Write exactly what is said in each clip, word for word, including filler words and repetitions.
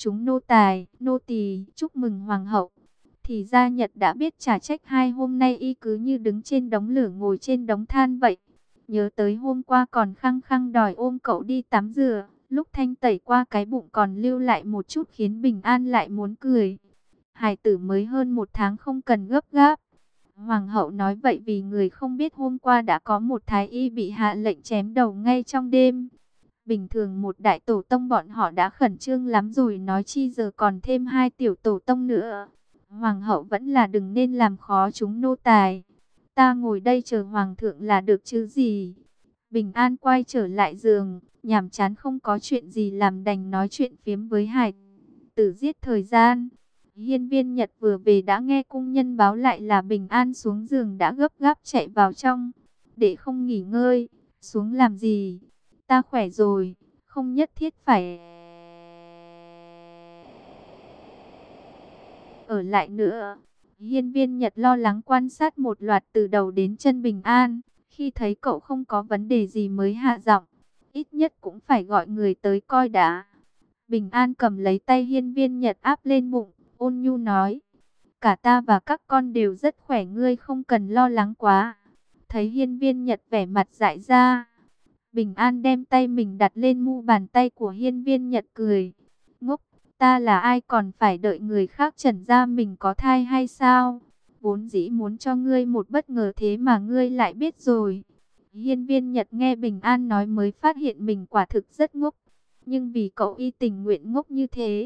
chúng nô tài, nô tỳ chúc mừng hoàng hậu. Thì ra Nhật đã biết trả trách hai hôm nay y cứ như đứng trên đống lửa ngồi trên đống than vậy. Nhớ tới hôm qua còn khăng khăng đòi ôm cậu đi tắm rửa, lúc thanh tẩy qua cái bụng còn lưu lại một chút khiến Bình An lại muốn cười. Hài tử mới hơn một tháng không cần gấp gáp. Hoàng hậu nói vậy vì người không biết hôm qua đã có một thái y bị hạ lệnh chém đầu ngay trong đêm. Bình thường một đại tổ tông bọn họ đã khẩn trương lắm rồi, nói chi giờ còn thêm hai tiểu tổ tông nữa. Hoàng hậu vẫn là đừng nên làm khó chúng nô tài. Ta ngồi đây chờ hoàng thượng là được chứ gì. Bình An quay trở lại giường, nhàm chán không có chuyện gì làm đành nói chuyện phiếm với Hải Tử giết thời gian. Hiên Viên Nhật vừa về đã nghe cung nhân báo lại là Bình An xuống giường đã gấp gáp chạy vào trong. Để không nghỉ ngơi, xuống làm gì? Ta khỏe rồi, không nhất thiết phải ở lại nữa. Hiên Viên Nhật lo lắng quan sát một loạt từ đầu đến chân Bình An. Khi thấy cậu không có vấn đề gì mới hạ giọng, ít nhất cũng phải gọi người tới coi đã. Bình An cầm lấy tay Hiên Viên Nhật áp lên bụng, ôn nhu nói: cả ta và các con đều rất khỏe, ngươi không cần lo lắng quá. Thấy Hiên Viên Nhật vẻ mặt dại ra, Bình An đem tay mình đặt lên mu bàn tay của Hiên Viên Nhật cười: ngốc, ta là ai còn phải đợi người khác chẩn ra mình có thai hay sao? Vốn dĩ muốn cho ngươi một bất ngờ thế mà ngươi lại biết rồi. Hiên Viên Nhật nghe Bình An nói mới phát hiện mình quả thực rất ngốc. Nhưng vì cậu y tình nguyện ngốc như thế.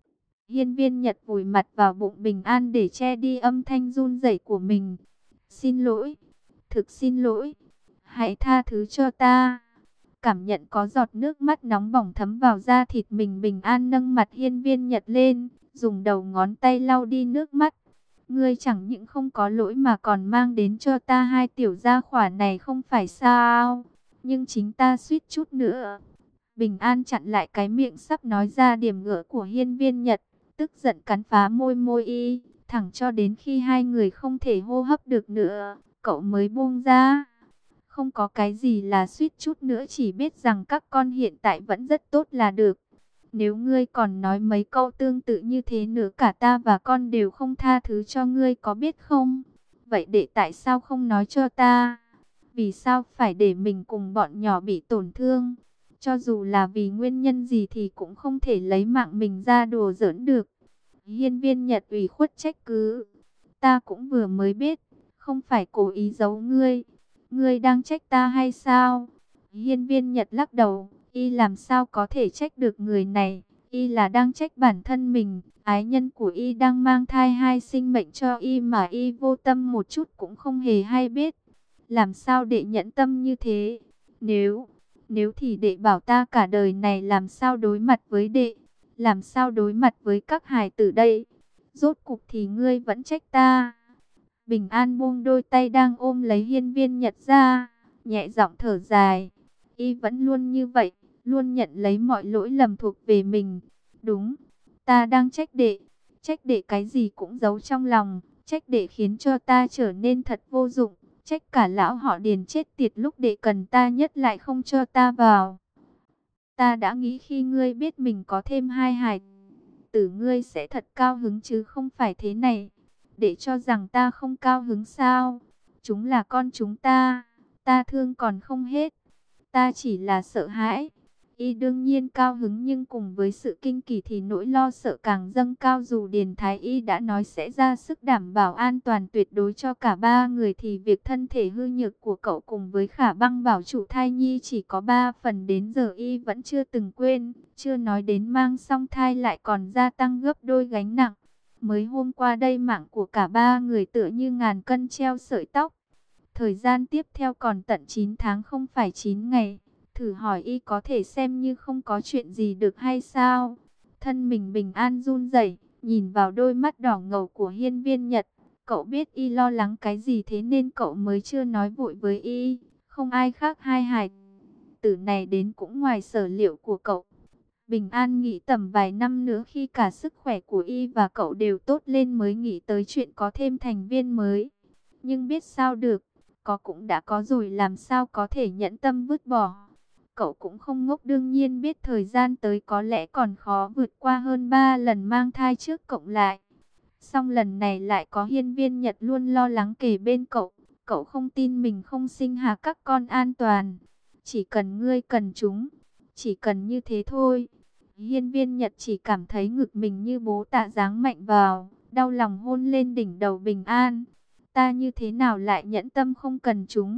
Hiên Viên Nhật vùi mặt vào bụng Bình An để che đi âm thanh run rẩy của mình. Xin lỗi, thực xin lỗi, hãy tha thứ cho ta. Cảm nhận có giọt nước mắt nóng bỏng thấm vào da thịt mình, Bình An nâng mặt Hiên Viên Nhật lên, dùng đầu ngón tay lau đi nước mắt. Ngươi chẳng những không có lỗi mà còn mang đến cho ta hai tiểu gia khỏa này không phải sao? Nhưng chính ta suýt chút nữa. Bình An chặn lại cái miệng sắp nói ra điểm gỡ của Hiên Viên Nhật, tức giận cắn phá môi môi y, thẳng cho đến khi hai người không thể hô hấp được nữa, cậu mới buông ra. Không có cái gì là suýt chút nữa, chỉ biết rằng các con hiện tại vẫn rất tốt là được. Nếu ngươi còn nói mấy câu tương tự như thế nữa, cả ta và con đều không tha thứ cho ngươi, có biết không? Vậy để tại sao không nói cho ta? Vì sao phải để mình cùng bọn nhỏ bị tổn thương? Cho dù là vì nguyên nhân gì thì cũng không thể lấy mạng mình ra đùa giỡn được. Hiên Viên Nhật ủy khuất trách cứ: ta cũng vừa mới biết, không phải cố ý giấu ngươi. Ngươi đang trách ta hay sao? Hiên Viên Nhật lắc đầu: y làm sao có thể trách được người này? Y là đang trách bản thân mình. Ái nhân của y đang mang thai hai sinh mệnh cho y mà y vô tâm một chút cũng không hề hay biết. Làm sao đệ nhẫn tâm như thế? Nếu, nếu thì đệ bảo ta cả đời này làm sao đối mặt với đệ? Làm sao đối mặt với các hài tử đây? Rốt cục thì ngươi vẫn trách ta. Bình An buông đôi tay đang ôm lấy Hiên Viên Nhật ra, nhẹ giọng thở dài. Y vẫn luôn như vậy, luôn nhận lấy mọi lỗi lầm thuộc về mình. Đúng, ta đang trách đệ. Trách đệ cái gì cũng giấu trong lòng. Trách đệ khiến cho ta trở nên thật vô dụng. Trách cả lão họ Điền chết tiệt, lúc đệ cần ta nhất lại không cho ta vào. Ta đã nghĩ khi ngươi biết mình có thêm hai hài tử ngươi sẽ thật cao hứng chứ không phải thế này. Để cho rằng ta không cao hứng sao? Chúng là con chúng ta, ta thương còn không hết. Ta chỉ là sợ hãi. Y đương nhiên cao hứng, nhưng cùng với sự kinh kỳ thì nỗi lo sợ càng dâng cao. Dù Điền Thái Y đã nói sẽ ra sức đảm bảo an toàn tuyệt đối cho cả ba người, thì việc thân thể hư nhược của cậu cùng với khả băng bảo chủ thai nhi chỉ có ba phần đến giờ Y vẫn chưa từng quên. Chưa nói đến mang song thai lại còn gia tăng gấp đôi gánh nặng. Mới hôm qua đây mạng của cả ba người tựa như ngàn cân treo sợi tóc. Thời gian tiếp theo còn tận chín tháng không phải chín ngày. Thử hỏi y có thể xem như không có chuyện gì được hay sao? Thân mình Bình An run rẩy, nhìn vào đôi mắt đỏ ngầu của Hiên Viên Nhật. Cậu biết y lo lắng cái gì, thế nên cậu mới chưa nói vội với y. Không ai khác, hai hài tử này đến cũng ngoài sở liệu của cậu. Bình An nghĩ tầm vài năm nữa khi cả sức khỏe của y và cậu đều tốt lên mới nghĩ tới chuyện có thêm thành viên mới. Nhưng biết sao được, có cũng đã có rồi, làm sao có thể nhẫn tâm vứt bỏ. Cậu cũng không ngốc, đương nhiên biết thời gian tới có lẽ còn khó vượt qua hơn ba lần mang thai trước cộng lại. Song lần này lại có Hiên Viên Nhật luôn lo lắng kề bên cậu. Cậu không tin mình không sinh hạ các con an toàn. Chỉ cần ngươi cần chúng, chỉ cần như thế thôi. Hiên Viên Nhật chỉ cảm thấy ngực mình như bố tạ giáng mạnh vào, đau lòng hôn lên đỉnh đầu Bình An. Ta như thế nào lại nhẫn tâm không cần chúng?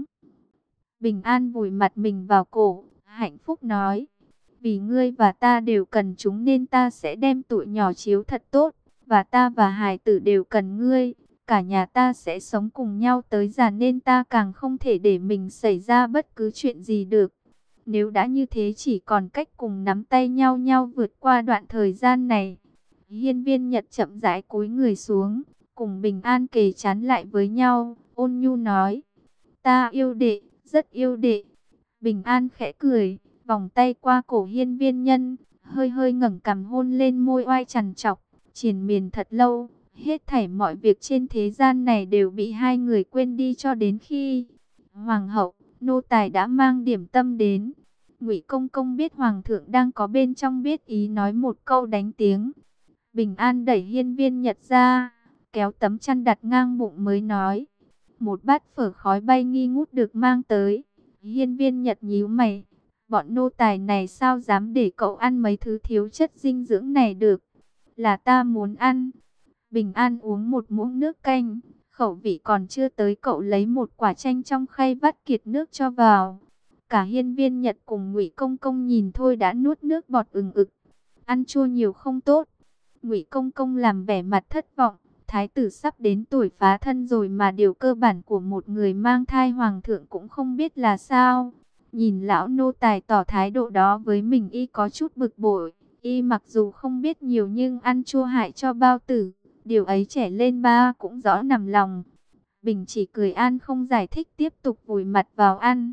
Bình An vùi mặt mình vào cổ, hạnh phúc nói. Vì ngươi và ta đều cần chúng nên ta sẽ đem tụi nhỏ chiếu thật tốt. Và ta và hài tử đều cần ngươi. Cả nhà ta sẽ sống cùng nhau tới già nên ta càng không thể để mình xảy ra bất cứ chuyện gì được. Nếu đã như thế chỉ còn cách cùng nắm tay nhau nhau vượt qua đoạn thời gian này. Hiên Viên Nhật chậm rãi cúi người xuống, cùng Bình An kề chán lại với nhau, ôn nhu nói. Ta yêu đệ, rất yêu đệ. Bình An khẽ cười, vòng tay qua cổ Hiên Viên Nhân, hơi hơi ngẩng cằm hôn lên môi oai trằn trọc, triền miên thật lâu. Hết thảy mọi việc trên thế gian này đều bị hai người quên đi cho đến khi Hoàng hậu, nô tài đã mang điểm tâm đến. Ngụy Công Công biết Hoàng thượng đang có bên trong, biết ý nói một câu đánh tiếng. Bình An đẩy Hiên Viên Nhật ra, kéo tấm chăn đặt ngang bụng mới nói. Một bát phở khói bay nghi ngút được mang tới. Hiên Viên Nhật nhíu mày. Bọn nô tài này sao dám để cậu ăn mấy thứ thiếu chất dinh dưỡng này được? Là ta muốn ăn. Bình An uống một muỗng nước canh. Khẩu vị còn chưa tới, cậu lấy một quả chanh trong khay vắt kiệt nước cho vào. Cả Hiên Viên Nhật cùng Ngụy Công Công nhìn thôi đã nuốt nước bọt ừng ực. Ăn chua nhiều không tốt. Ngụy Công Công làm vẻ mặt thất vọng. Thái tử sắp đến tuổi phá thân rồi mà điều cơ bản của một người mang thai Hoàng thượng cũng không biết là sao. Nhìn lão nô tài tỏ thái độ đó với mình, y có chút bực bội. Y mặc dù không biết nhiều nhưng ăn chua hại cho bao tử. Điều ấy trẻ lên ba cũng rõ nằm lòng. Bình chỉ cười an không giải thích, tiếp tục vùi mặt vào ăn.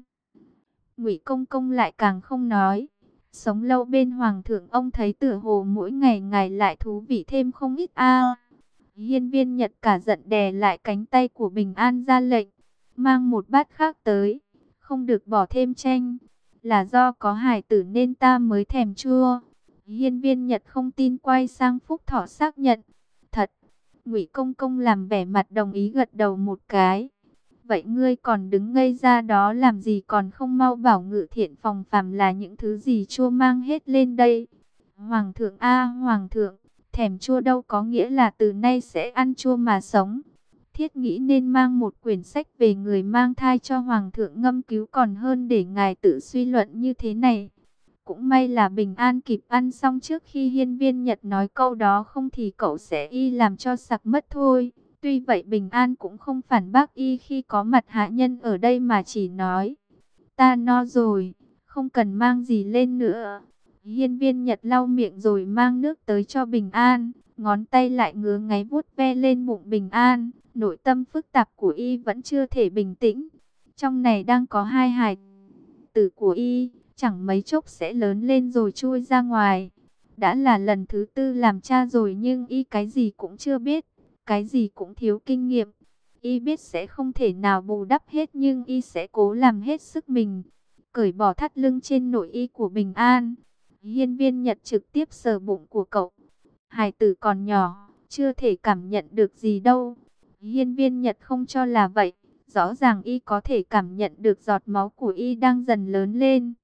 Ngụy Công Công lại càng không nói. Sống lâu bên Hoàng thượng, ông thấy tựa hồ mỗi ngày ngày lại thú vị thêm không ít a. Hiên Viên Nhật cả giận đè lại cánh tay của Bình An ra lệnh. Mang một bát khác tới. Không được bỏ thêm chanh. Là do có hài tử nên ta mới thèm chua. Hiên Viên Nhật không tin, quay sang Phúc Thọ xác nhận. Thật. Ngụy Công Công làm vẻ mặt đồng ý, gật đầu một cái. Vậy ngươi còn đứng ngây ra đó làm gì, còn không mau bảo Ngự Thiện phòng phàm là những thứ gì chua mang hết lên đây. Hoàng thượng a Hoàng thượng, thèm chua đâu có nghĩa là từ nay sẽ ăn chua mà sống. Thiết nghĩ nên mang một quyển sách về người mang thai cho Hoàng thượng ngâm cứu còn hơn để ngài tự suy luận như thế này. Cũng may là Bình An kịp ăn xong trước khi Hiên Viên Nhật nói câu đó, không thì cậu sẽ y làm cho sặc mất thôi. Tuy vậy Bình An cũng không phản bác y khi có mặt hạ nhân ở đây, mà chỉ nói. Ta no rồi, không cần mang gì lên nữa. Hiên Viên Nhật lau miệng rồi mang nước tới cho Bình An. Ngón tay lại ngứa ngáy vuốt ve lên bụng Bình An. Nội tâm phức tạp của y vẫn chưa thể bình tĩnh. Trong này đang có hai hài tử của y, chẳng mấy chốc sẽ lớn lên rồi chui ra ngoài. Đã là lần thứ tư làm cha rồi nhưng y cái gì cũng chưa biết, cái gì cũng thiếu kinh nghiệm. Y biết sẽ không thể nào bù đắp hết nhưng y sẽ cố làm hết sức mình. Cởi bỏ thắt lưng trên nội y của Bình An. Hiên Viên Nhật trực tiếp sờ bụng của cậu. Hài tử còn nhỏ, chưa thể cảm nhận được gì đâu. Hiên Viên Nhật không cho là vậy. Rõ ràng y có thể cảm nhận được giọt máu của y đang dần lớn lên.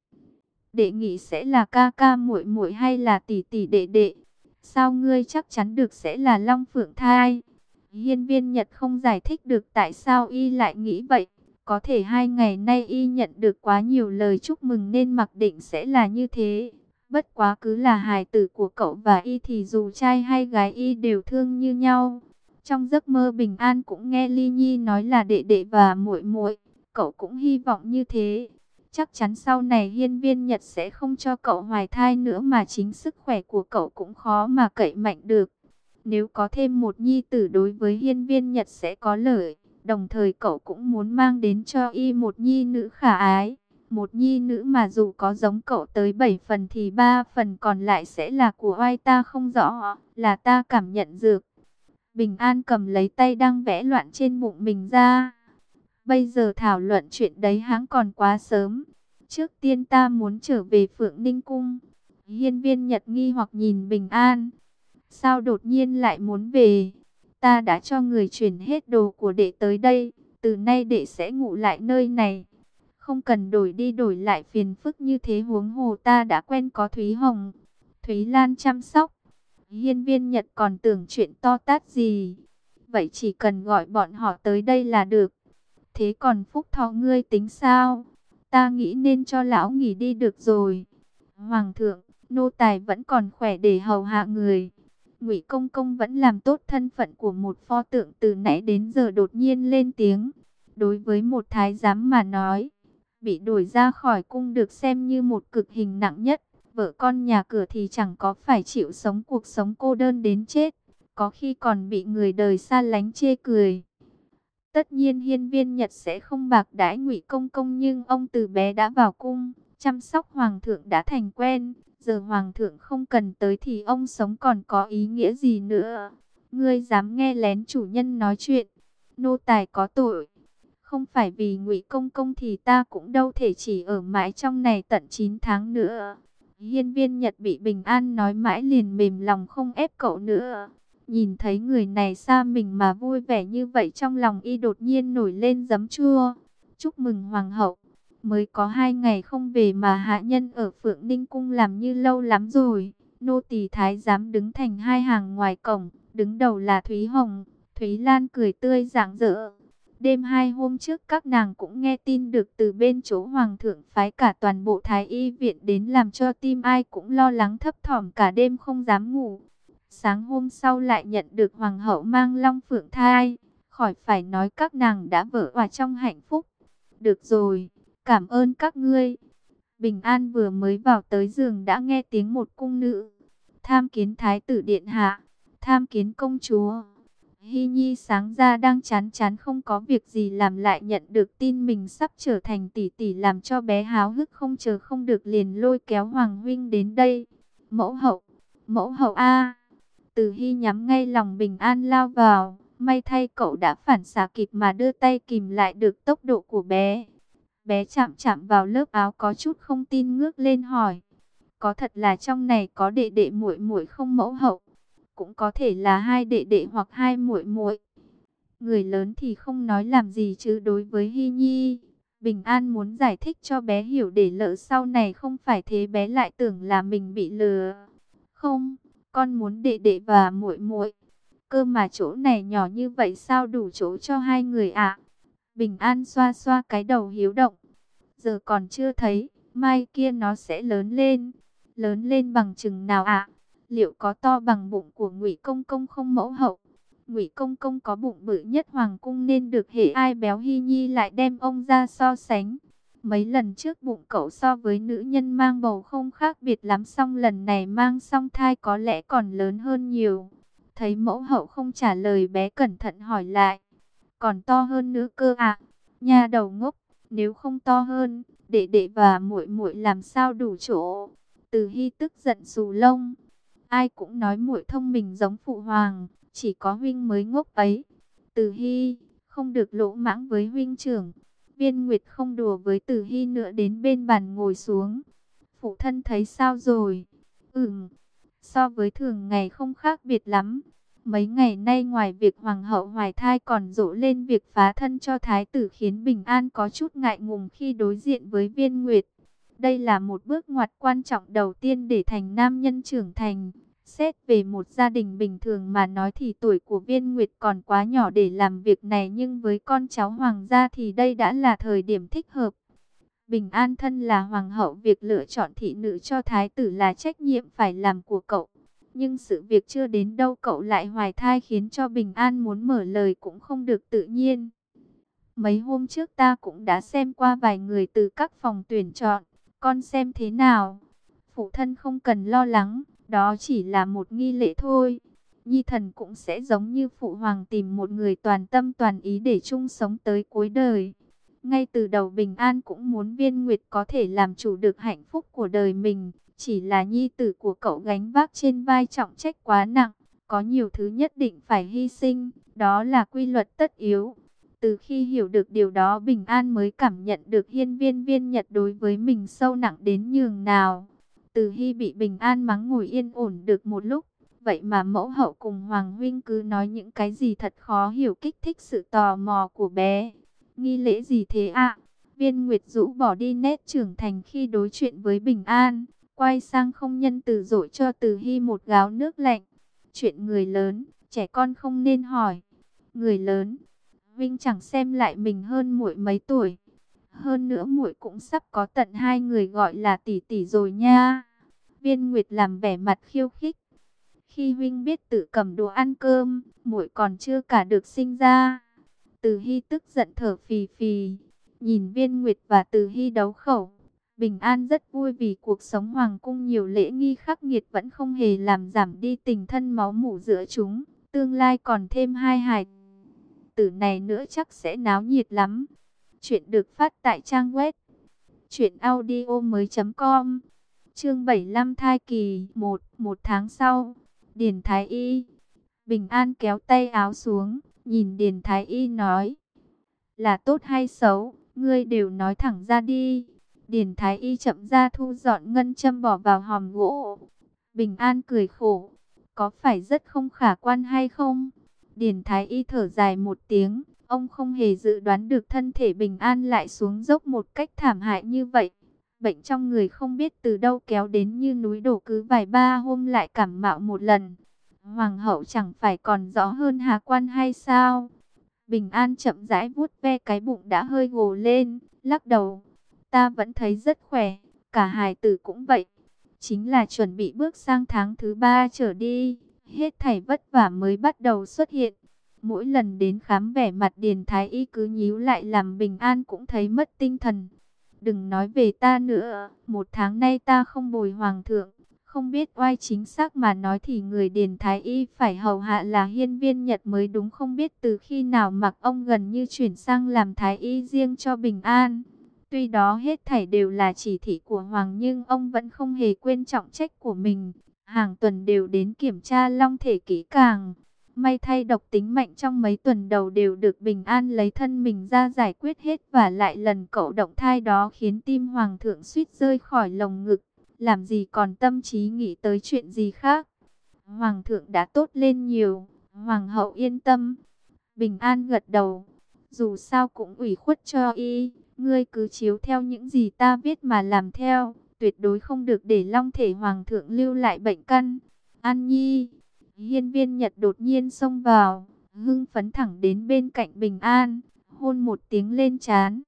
Đệ nghĩ sẽ là ca ca muội muội hay là tỷ tỷ đệ đệ? Sao ngươi chắc chắn được sẽ là Long Phượng thai? Hiên Viên Nhật không giải thích được tại sao y lại nghĩ vậy. Có thể hai ngày nay y nhận được quá nhiều lời chúc mừng nên mặc định sẽ là như thế. Bất quá cứ là hài tử của cậu và y thì dù trai hay gái y đều thương như nhau. Trong giấc mơ Bình An cũng nghe Ly Nhi nói là đệ đệ và muội muội, cậu cũng hy vọng như thế. Chắc chắn sau này Hiên Viên Nhật sẽ không cho cậu hoài thai nữa, mà chính sức khỏe của cậu cũng khó mà cậy mạnh được. Nếu có thêm một nhi tử đối với Hiên Viên Nhật sẽ có lợi, đồng thời cậu cũng muốn mang đến cho y một nhi nữ khả ái. Một nhi nữ mà dù có giống cậu tới bảy phần thì ba phần còn lại sẽ là của oai ta không rõ, là ta cảm nhận được. Bình An cầm lấy tay đang vẽ loạn trên bụng mình ra. Bây giờ thảo luận chuyện đấy hãng còn quá sớm. Trước tiên ta muốn trở về Phượng Ninh Cung. Hiên Viên Nhật nghi hoặc nhìn Bình An. Sao đột nhiên lại muốn về? Ta đã cho người chuyển hết đồ của đệ tới đây. Từ nay đệ sẽ ngủ lại nơi này. Không cần đổi đi đổi lại phiền phức như thế, huống hồ ta đã quen có Thúy Hồng, Thúy Lan chăm sóc. Hiên Viên Nhật còn tưởng chuyện to tát gì. Vậy chỉ cần gọi bọn họ tới đây là được. Thế còn Phúc Thọ ngươi tính sao? Ta nghĩ nên cho lão nghỉ đi được rồi. Hoàng thượng, nô tài vẫn còn khỏe để hầu hạ người. Ngụy Công Công vẫn làm tốt thân phận của một pho tượng, từ nãy đến giờ đột nhiên lên tiếng. Đối với một thái giám mà nói, bị đuổi ra khỏi cung được xem như một cực hình nặng nhất. Vợ con nhà cửa thì chẳng có phải chịu sống cuộc sống cô đơn đến chết, có khi còn bị người đời xa lánh chê cười. Tất nhiên Hiên Viên Nhật sẽ không bạc đãi Ngụy Công Công, nhưng ông từ bé đã vào cung, chăm sóc hoàng thượng đã thành quen. Giờ hoàng thượng không cần tới thì ông sống còn có ý nghĩa gì nữa? Ngươi dám nghe lén chủ nhân nói chuyện, nô tài có tội. Không phải vì Ngụy Công Công thì ta cũng đâu thể chỉ ở mãi trong này tận chín tháng nữa. Hiên Viên Nhật bị Bình An nói mãi liền mềm lòng không ép cậu nữa. Nhìn thấy người này xa mình mà vui vẻ như vậy, trong lòng y đột nhiên nổi lên giấm chua. Chúc mừng hoàng hậu, mới có hai ngày không về mà hạ nhân ở Phượng Ninh Cung làm như lâu lắm rồi. Nô tỳ thái giám đứng thành hai hàng ngoài cổng, đứng đầu là Thúy Hồng, Thúy Lan cười tươi rạng rỡ. Đêm hai hôm trước các nàng cũng nghe tin được từ bên chỗ hoàng thượng phái cả toàn bộ thái y viện đến, làm cho tim ai cũng lo lắng thấp thỏm cả đêm không dám ngủ. Sáng hôm sau lại nhận được hoàng hậu mang long phượng thai, khỏi phải nói các nàng đã vỡ òa trong hạnh phúc. Được rồi, cảm ơn các ngươi. Bình An vừa mới vào tới giường đã nghe tiếng một cung nữ: tham kiến thái tử điện hạ, tham kiến công chúa. Hy Nhi sáng ra đang chán chán không có việc gì làm, lại nhận được tin mình sắp trở thành tỷ tỷ, làm cho bé háo hức không chờ không được liền lôi kéo Hoàng huynh đến đây. Mẫu hậu, mẫu hậu a. Từ Hy nhắm ngay lòng Bình An lao vào, may thay cậu đã phản xạ kịp mà đưa tay kìm lại được tốc độ của bé. Bé chạm chạm vào lớp áo có chút không tin, ngước lên hỏi: có thật là trong này có đệ đệ muội muội không mẫu hậu? Cũng có thể là hai đệ đệ hoặc hai muội muội. Người lớn thì không nói làm gì chứ đối với Hy Nhi, Bình An muốn giải thích cho bé hiểu để lỡ sau này không phải thế bé lại tưởng là mình bị lừa. Không, con muốn đệ đệ và muội muội. Cơ mà chỗ này nhỏ như vậy sao đủ chỗ cho hai người ạ? Bình An xoa xoa cái đầu hiếu động. Giờ còn chưa thấy, mai kia nó sẽ lớn lên. Lớn lên bằng chừng nào ạ? Liệu có to bằng bụng của Ngụy Công Công không mẫu hậu? Ngụy Công Công có bụng bự nhất hoàng cung nên được hễ ai béo Hy Nhi lại đem ông ra so sánh. Mấy lần trước bụng cậu so với nữ nhân mang bầu không khác biệt lắm, xong lần này mang song thai có lẽ còn lớn hơn nhiều. Thấy mẫu hậu không trả lời, bé cẩn thận hỏi lại: còn to hơn nữa cơ ạ? Nha đầu ngốc, nếu không to hơn, đệ đệ và muội muội làm sao đủ chỗ? Từ Hy tức giận xù lông. Ai cũng nói muội thông minh giống phụ hoàng, chỉ có huynh mới ngốc ấy. Từ Hy, không được lỗ mãng với huynh trưởng. Viên Nguyệt không đùa với Từ Hy nữa, đến bên bàn ngồi xuống. Phụ thân thấy sao rồi? Ừm, so với thường ngày không khác biệt lắm. Mấy ngày nay ngoài việc hoàng hậu hoài thai còn rộ lên việc phá thân cho thái tử, khiến Bình An có chút ngại ngùng khi đối diện với Viên Nguyệt. Đây là một bước ngoặt quan trọng đầu tiên để thành nam nhân trưởng thành. Xét về một gia đình bình thường mà nói thì tuổi của Viên Nguyệt còn quá nhỏ để làm việc này, nhưng với con cháu hoàng gia thì đây đã là thời điểm thích hợp. Bình An thân là hoàng hậu, việc lựa chọn thị nữ cho thái tử là trách nhiệm phải làm của cậu. Nhưng sự việc chưa đến đâu cậu lại hoài thai, khiến cho Bình An muốn mở lời cũng không được tự nhiên. Mấy hôm trước ta cũng đã xem qua vài người từ các phòng tuyển chọn. Con xem thế nào? Phụ thân không cần lo lắng, đó chỉ là một nghi lễ thôi. Nhi thần cũng sẽ giống như phụ hoàng tìm một người toàn tâm toàn ý để chung sống tới cuối đời. Ngay từ đầu Bình An cũng muốn Viên Nguyệt có thể làm chủ được hạnh phúc của đời mình. Chỉ là nhi tử của cậu gánh vác trên vai trọng trách quá nặng. Có nhiều thứ nhất định phải hy sinh, đó là quy luật tất yếu. Từ khi hiểu được điều đó, Bình An mới cảm nhận được hiên viên viên Nhật đối với mình sâu nặng đến nhường nào. Từ khi bị Bình An mắng ngồi yên ổn được một lúc, vậy mà mẫu hậu cùng Hoàng huynh cứ nói những cái gì thật khó hiểu, kích thích sự tò mò của bé. Nghi lễ gì thế ạ? Viên Nguyệt Dũ bỏ đi nét trưởng thành khi đối chuyện với Bình An, quay sang không nhân từ dội cho Từ Hy một gáo nước lạnh. Chuyện người lớn, trẻ con không nên hỏi. Người lớn, Vinh chẳng xem lại mình hơn muội mấy tuổi. Hơn nữa muội cũng sắp có tận hai người gọi là tỷ tỷ rồi nha. Viên Nguyệt làm vẻ mặt khiêu khích. Khi Vinh biết tự cầm đồ ăn cơm, muội còn chưa cả được sinh ra. Từ Hy tức giận thở phì phì, nhìn Viên Nguyệt và Từ Hy đấu khẩu. Bình An rất vui vì cuộc sống hoàng cung nhiều lễ nghi khắc nghiệt vẫn không hề làm giảm đi tình thân máu mủ giữa chúng. Tương lai còn thêm hai hài tử này nữa chắc sẽ náo nhiệt lắm. Chuyện được phát tại trang web truyện audio mới.com. Chương bảy mươi lăm thai kỳ một. Một tháng sau, Điền Thái Y. Bình An kéo tay áo xuống, nhìn Điền Thái Y nói: là tốt hay xấu, ngươi đều nói thẳng ra đi. Điền Thái Y chậm ra thu dọn ngân châm bỏ vào hòm gỗ. Bình An cười khổ: có phải rất không khả quan hay không? Điền Thái Y thở dài một tiếng. Ông không hề dự đoán được thân thể Bình An lại xuống dốc một cách thảm hại như vậy. Bệnh trong người không biết từ đâu kéo đến như núi đổ, cứ vài ba hôm lại cảm mạo một lần. Hoàng hậu chẳng phải còn rõ hơn Hà Quan hay sao? Bình An chậm rãi vuốt ve cái bụng đã hơi gồ lên, lắc đầu: ta vẫn thấy rất khỏe, cả hài tử cũng vậy. Chính là chuẩn bị bước sang tháng thứ ba trở đi, hết thảy vất vả mới bắt đầu xuất hiện. Mỗi lần đến khám, vẻ mặt Điền Thái Y cứ nhíu lại làm Bình An cũng thấy mất tinh thần. Đừng nói về ta nữa, một tháng nay ta không bồi hoàng thượng. Không biết oai chính xác mà nói thì người Điền Thái Y phải hầu hạ là hiên viên Nhật mới đúng. Không biết từ khi nào mặc ông gần như chuyển sang làm Thái Y riêng cho Bình An. Tuy đó hết thảy đều là chỉ thị của Hoàng, nhưng ông vẫn không hề quên trọng trách của mình. Hàng tuần đều đến kiểm tra long thể kỹ càng. May thay độc tính mạnh trong mấy tuần đầu đều được Bình An lấy thân mình ra giải quyết hết. Và lại lần cậu động thai đó khiến tim Hoàng thượng suýt rơi khỏi lồng ngực. Làm gì còn tâm trí nghĩ tới chuyện gì khác. Hoàng thượng đã tốt lên nhiều, Hoàng hậu yên tâm. Bình An gật đầu. Dù sao cũng ủy khuất cho y, ngươi cứ chiếu theo những gì ta viết mà làm theo. Tuyệt đối không được để long thể Hoàng thượng lưu lại bệnh căn. An Nhi. Hiên viên Nhật đột nhiên xông vào, hưng phấn thẳng đến bên cạnh Bình An, hôn một tiếng lên trán.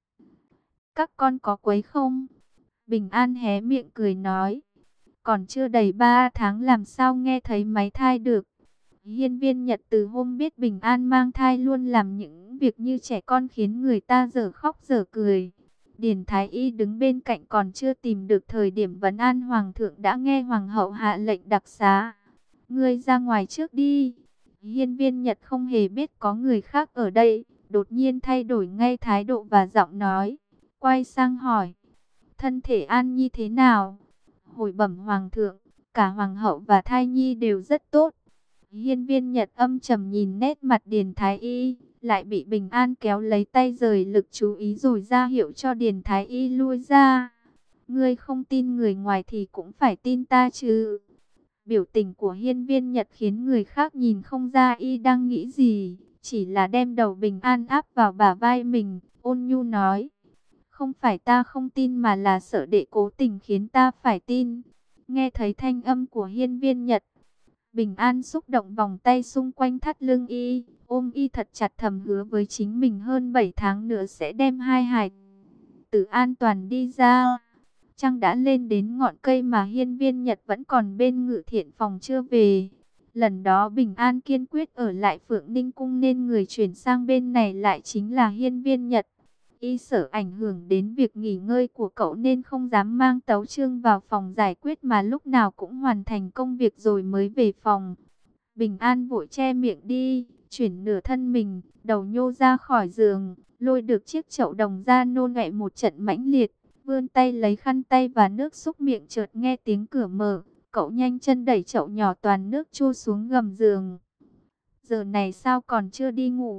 Các con có quấy không? Bình An hé miệng cười nói: còn chưa đầy ba tháng làm sao nghe thấy máy thai được. Hiên viên Nhật từ hôm biết Bình An mang thai luôn làm những việc như trẻ con khiến người ta dở khóc dở cười. Điền Thái Y đứng bên cạnh còn chưa tìm được thời điểm vấn an Hoàng thượng đã nghe Hoàng hậu hạ lệnh đặc xá. Ngươi ra ngoài trước đi. Hiên viên Nhật không hề biết có người khác ở đây, đột nhiên thay đổi ngay thái độ và giọng nói, quay sang hỏi: thân thể An Nhi thế nào? Hồi bẩm Hoàng thượng, cả Hoàng hậu và thai nhi đều rất tốt. Hiên viên Nhật âm trầm nhìn nét mặt Điền Thái Y, lại bị Bình An kéo lấy tay rời lực chú ý rồi ra hiệu cho Điền Thái Y lui ra. Ngươi không tin người ngoài thì cũng phải tin ta chứ. Biểu tình của hiên viên Nhật khiến người khác nhìn không ra y đang nghĩ gì, chỉ là đem đầu Bình An áp vào bả vai mình, ôn nhu nói: không phải ta không tin mà là sợ đệ cố tình khiến ta phải tin. Nghe thấy thanh âm của hiên viên Nhật, Bình An xúc động vòng tay xung quanh thắt lưng y, ôm y thật chặt, thầm hứa với chính mình hơn bảy tháng nữa sẽ đem hai hài tử an toàn đi ra. Trăng đã lên đến ngọn cây mà hiên viên Nhật vẫn còn bên Ngự Thiện phòng chưa về. Lần đó Bình An kiên quyết ở lại Phượng Ninh Cung nên người chuyển sang bên này lại chính là hiên viên Nhật. Y sợ ảnh hưởng đến việc nghỉ ngơi của cậu nên không dám mang Tấu Chương vào phòng giải quyết mà lúc nào cũng hoàn thành công việc rồi mới về phòng. Bình An vội che miệng đi, chuyển nửa thân mình, đầu nhô ra khỏi giường, lôi được chiếc chậu đồng ra nôn ọe một trận mãnh liệt. Vươn tay lấy khăn tay và nước xúc miệng, chợt nghe tiếng cửa mở, cậu nhanh chân đẩy chậu nhỏ toàn nước trôi xuống gầm giường. Giờ này sao còn chưa đi ngủ?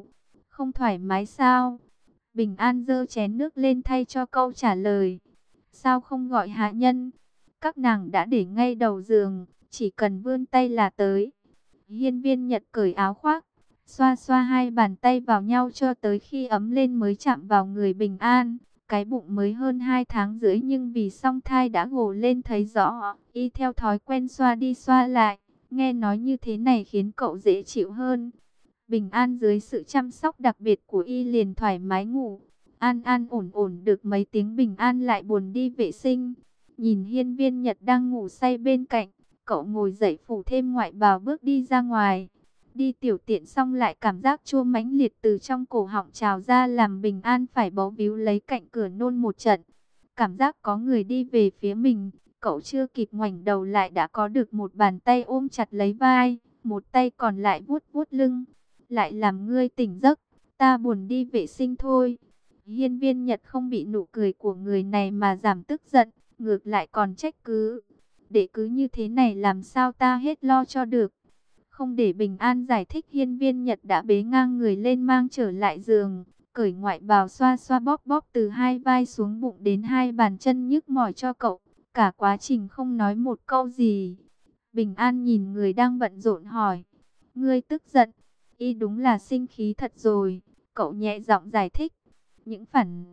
Không thoải mái sao? Bình An giơ chén nước lên thay cho câu trả lời. Sao không gọi hạ nhân? Các nàng đã để ngay đầu giường, chỉ cần vươn tay là tới. Hiên Viên Nhật cởi áo khoác, xoa xoa hai bàn tay vào nhau cho tới khi ấm lên mới chạm vào người Bình An. Cái bụng mới hơn hai tháng rưỡi nhưng vì song thai đã gồ lên thấy rõ, y theo thói quen xoa đi xoa lại. Nghe nói như thế này khiến cậu dễ chịu hơn. Bình An dưới sự chăm sóc đặc biệt của y liền thoải mái ngủ. An an ổn ổn được mấy tiếng Bình An lại buồn đi vệ sinh. Nhìn Hiên Viên Nhật đang ngủ say bên cạnh, cậu ngồi dậy phủ thêm ngoại bào bước đi ra ngoài. Đi tiểu tiện xong lại cảm giác chua mãnh liệt từ trong cổ họng trào ra làm Bình An phải bấu víu lấy cạnh cửa nôn một trận. Cảm giác có người đi về phía mình, cậu chưa kịp ngoảnh đầu lại đã có được một bàn tay ôm chặt lấy vai, một tay còn lại vuốt vuốt lưng. Lại làm ngươi tỉnh giấc, ta buồn đi vệ sinh thôi. Hiên Viên Nhật không bị nụ cười của người này mà giảm tức giận, ngược lại còn trách cứ. Để cứ như thế này làm sao ta hết lo cho được. Không để Bình An giải thích, Hiên Viên Nhật đã bế ngang người lên mang trở lại giường, cởi ngoại bào xoa xoa bóp bóp từ hai vai xuống bụng đến hai bàn chân nhức mỏi cho cậu. Cả quá trình không nói một câu gì. Bình An nhìn người đang bận rộn hỏi, ngươi tức giận? Y đúng là sinh khí thật rồi, cậu nhẹ giọng giải thích. Những phản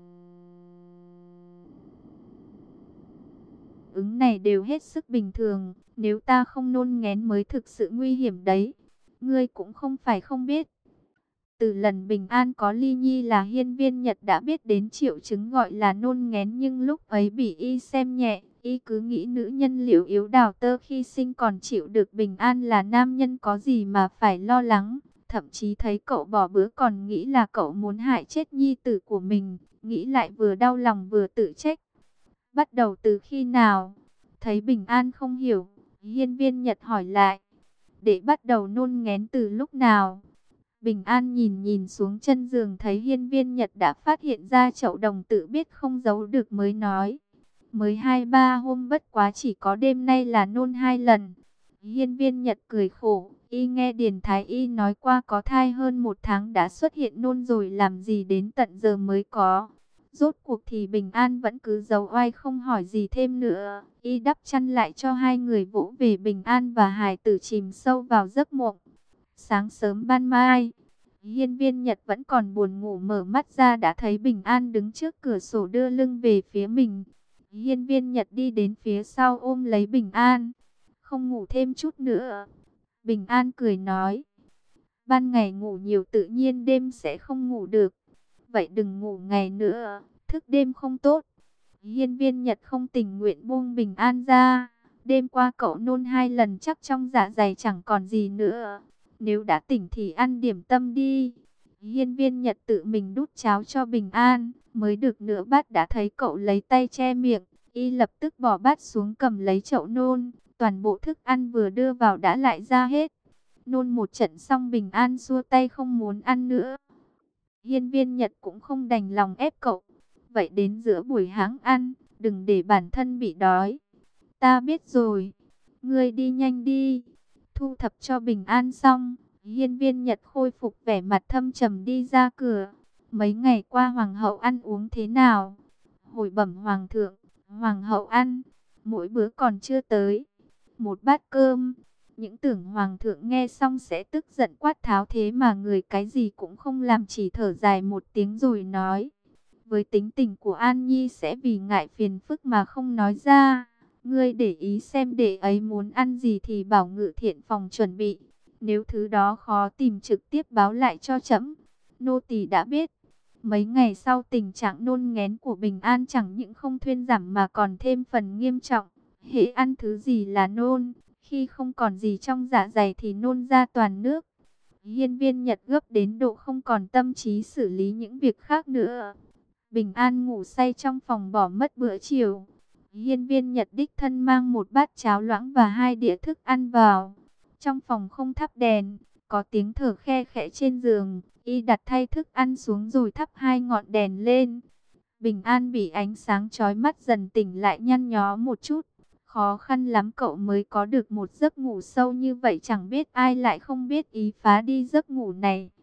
ứng này đều hết sức bình thường, nếu ta không nôn nghén mới thực sự nguy hiểm đấy. Ngươi cũng không phải không biết. Từ lần Bình An có ly nhi là Hiên Viên Nhật đã biết đến triệu chứng gọi là nôn nghén, nhưng lúc ấy bị y xem nhẹ, y cứ nghĩ nữ nhân liễu yếu đào tơ khi sinh còn chịu được Bình An là nam nhân có gì mà phải lo lắng. Thậm chí thấy cậu bỏ bữa còn nghĩ là cậu muốn hại chết nhi tử của mình, nghĩ lại vừa đau lòng vừa tự trách. Bắt đầu từ khi nào? Thấy Bình An không hiểu, Hiên Viên Nhật hỏi lại. Để bắt đầu nôn nghén từ lúc nào? Bình An nhìn nhìn xuống chân giường thấy Hiên Viên Nhật đã phát hiện ra chậu đồng, tự biết không giấu được mới nói. Mới hai ba hôm, bất quá chỉ có đêm nay là nôn hai lần. Hiên Viên Nhật cười khổ, y nghe Điền Thái Y nói qua có thai hơn một tháng đã xuất hiện nôn rồi, làm gì đến tận giờ mới có. Rốt cuộc thì Bình An vẫn cứ giấu oai không hỏi gì thêm nữa. Y đắp chăn lại cho hai người vỗ về Bình An và hài tử chìm sâu vào giấc mộng. Sáng sớm ban mai, Hiên Viên Nhật vẫn còn buồn ngủ, mở mắt ra đã thấy Bình An đứng trước cửa sổ đưa lưng về phía mình. Hiên Viên Nhật đi đến phía sau ôm lấy Bình An. Không ngủ thêm chút nữa? Bình An cười nói. Ban ngày ngủ nhiều tự nhiên đêm sẽ không ngủ được. Vậy đừng ngủ ngày nữa, thức đêm không tốt. Hiên Viên Nhật không tình nguyện buông Bình An ra. Đêm qua cậu nôn hai lần, chắc trong dạ dày chẳng còn gì nữa. Nếu đã tỉnh thì ăn điểm tâm đi. Hiên Viên Nhật tự mình đút cháo cho Bình An. Mới được nửa bát đã thấy cậu lấy tay che miệng. Y lập tức bỏ bát xuống cầm lấy chậu nôn. Toàn bộ thức ăn vừa đưa vào đã lại ra hết. Nôn một trận xong Bình An xua tay không muốn ăn nữa. Hiên Viên Nhật cũng không đành lòng ép cậu. Vậy đến giữa buổi hãng ăn, đừng để bản thân bị đói. Ta biết rồi, ngươi đi nhanh đi. Thu thập cho Bình An xong, Hiên Viên Nhật khôi phục vẻ mặt thâm trầm đi ra cửa. Mấy ngày qua hoàng hậu ăn uống thế nào? Hồi bẩm hoàng thượng, hoàng hậu ăn, mỗi bữa còn chưa tới một bát cơm. Những tưởng hoàng thượng nghe xong sẽ tức giận quát tháo, thế mà người cái gì cũng không làm, chỉ thở dài một tiếng rồi nói. Với tính tình của An Nhi sẽ vì ngại phiền phức mà không nói ra. Ngươi để ý xem đệ ấy muốn ăn gì thì bảo Ngự Thiện phòng chuẩn bị. Nếu thứ đó khó tìm trực tiếp báo lại cho trẫm. Nô tỳ đã biết. Mấy ngày sau tình trạng nôn nghén của Bình An chẳng những không thuyên giảm mà còn thêm phần nghiêm trọng. Hễ ăn thứ gì là nôn. Khi không còn gì trong dạ dày thì nôn ra toàn nước. Hiên Viên Nhật gấp đến độ không còn tâm trí xử lý những việc khác nữa. Bình An ngủ say trong phòng bỏ mất bữa chiều. Hiên Viên Nhật đích thân mang một bát cháo loãng và hai đĩa thức ăn vào. Trong phòng không thắp đèn, có tiếng thở khe khẽ trên giường. Y đặt thay thức ăn xuống rồi thắp hai ngọn đèn lên. Bình An bị ánh sáng chói mắt dần tỉnh lại, nhăn nhó một chút. Khó khăn lắm cậu mới có được một giấc ngủ sâu như vậy, chẳng biết ai lại không biết ý phá đi giấc ngủ này.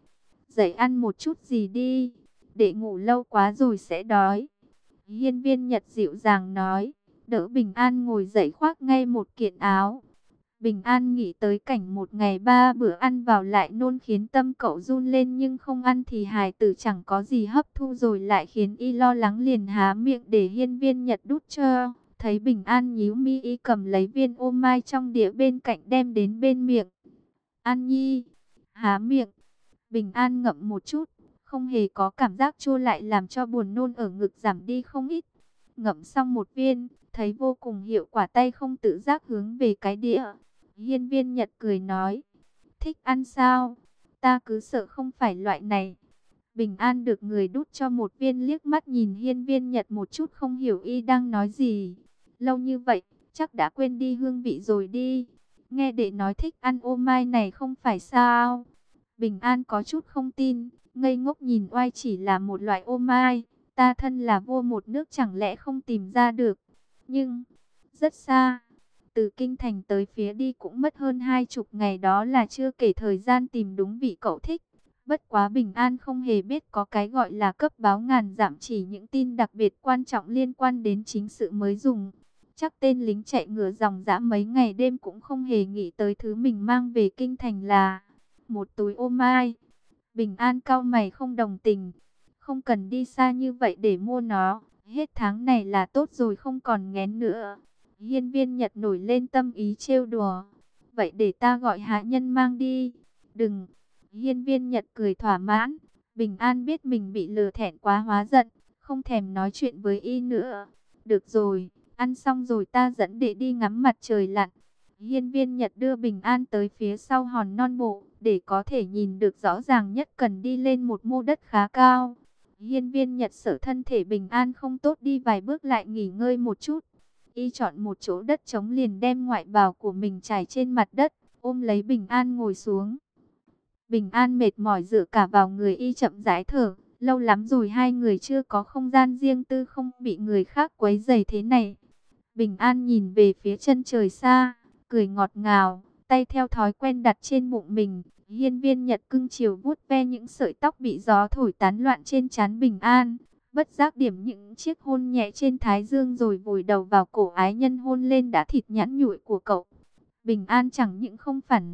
Dậy ăn một chút gì đi, để ngủ lâu quá rồi sẽ đói. Hiên Viên Nhật dịu dàng nói, đỡ Bình An ngồi dậy khoác ngay một kiện áo. Bình An nghĩ tới cảnh một ngày ba bữa ăn vào lại nôn khiến tâm cậu run lên, nhưng không ăn thì hài tử chẳng có gì hấp thu rồi lại khiến y lo lắng, liền há miệng để Hiên Viên Nhật đút cho. Thấy Bình An nhíu mi, y cầm lấy viên ô mai trong đĩa bên cạnh đem đến bên miệng. An Nhi, há miệng. Bình An ngậm một chút, không hề có cảm giác chua, lại làm cho buồn nôn ở ngực giảm đi không ít. Ngậm xong một viên, thấy vô cùng hiệu quả, tay không tự giác hướng về cái đĩa. Hiên Viên Nhật cười nói, thích ăn sao? Ta cứ sợ không phải loại này. Bình An được người đút cho một viên, liếc mắt nhìn Hiên Viên Nhật một chút, không hiểu y đang nói gì. Lâu như vậy, chắc đã quên đi hương vị rồi đi. Nghe đệ nói thích ăn ô mai này không phải sao? Bình An có chút không tin, ngây ngốc nhìn oai, chỉ là một loại ô mai. Ta thân là vua một nước chẳng lẽ không tìm ra được? Nhưng, rất xa. Từ kinh thành tới phía đi cũng mất hơn hai chục ngày, đó là chưa kể thời gian tìm đúng vị cậu thích. Bất quá Bình An không hề biết có cái gọi là cấp báo ngàn dặm, chỉ những tin đặc biệt quan trọng liên quan đến chính sự mới dùng. Chắc tên lính chạy ngựa dòng dã mấy ngày đêm cũng không hề nghĩ tới thứ mình mang về kinh thành là một túi ô mai. Bình An cau mày không đồng tình. Không cần đi xa như vậy để mua nó, hết tháng này là tốt rồi, không còn nghén nữa. Hiên Viên Nhật nổi lên tâm ý trêu đùa. Vậy để ta gọi hạ nhân mang đi. Đừng. Hiên Viên Nhật cười thỏa mãn. Bình An biết mình bị lừa, thẹn quá hóa giận, không thèm nói chuyện với y nữa. Được rồi, ăn xong rồi ta dẫn đệ đi ngắm mặt trời lặn. Hiên Viên Nhật đưa Bình An tới phía sau hòn non bộ, để có thể nhìn được rõ ràng nhất cần đi lên một mô đất khá cao. Hiên Viên Nhật sợ thân thể Bình An không tốt, đi vài bước lại nghỉ ngơi một chút. Y chọn một chỗ đất trống, liền đem ngoại bào của mình trải trên mặt đất, ôm lấy Bình An ngồi xuống. Bình An mệt mỏi dựa cả vào người y chậm rãi thở. Lâu lắm rồi hai người chưa có không gian riêng tư, không bị người khác quấy rầy thế này. Bình An nhìn về phía chân trời xa, cười ngọt ngào, tay theo thói quen đặt trên bụng mình. Hiên Viên Nhật cưng chiều vuốt ve những sợi tóc bị gió thổi tán loạn trên trán Bình An, bất giác điểm những chiếc hôn nhẹ trên thái dương, rồi vùi đầu vào cổ ái nhân hôn lên đã thịt nhẵn nhụi của cậu. Bình An chẳng những không phản